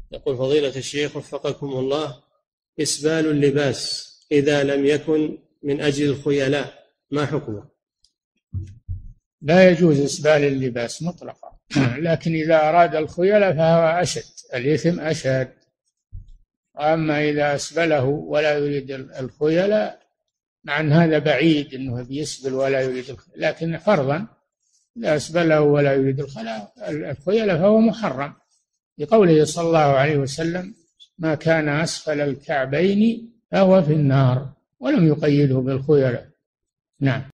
يقول فضيلة الشيخ وفقكم الله: إسبال اللباس إذا لم يكن من أجل الخيلاء ما حكمه؟ لا يجوز إسبال اللباس مطلقا لكن إذا أراد الخيلاء فهو أشد، الإثم أشد. أما إذا أسبله ولا يريد الخيلاء، مع أن هذا بعيد أنه بيسبل ولا يريد الخيلاء، لكن فرضا إذا أسبله ولا يريد الخيلاء فهو محرم، لقوله صلى الله عليه وسلم: ما كان أسفل الكعبين فهو في النار، ولم يقيده بالخيلاء. نعم.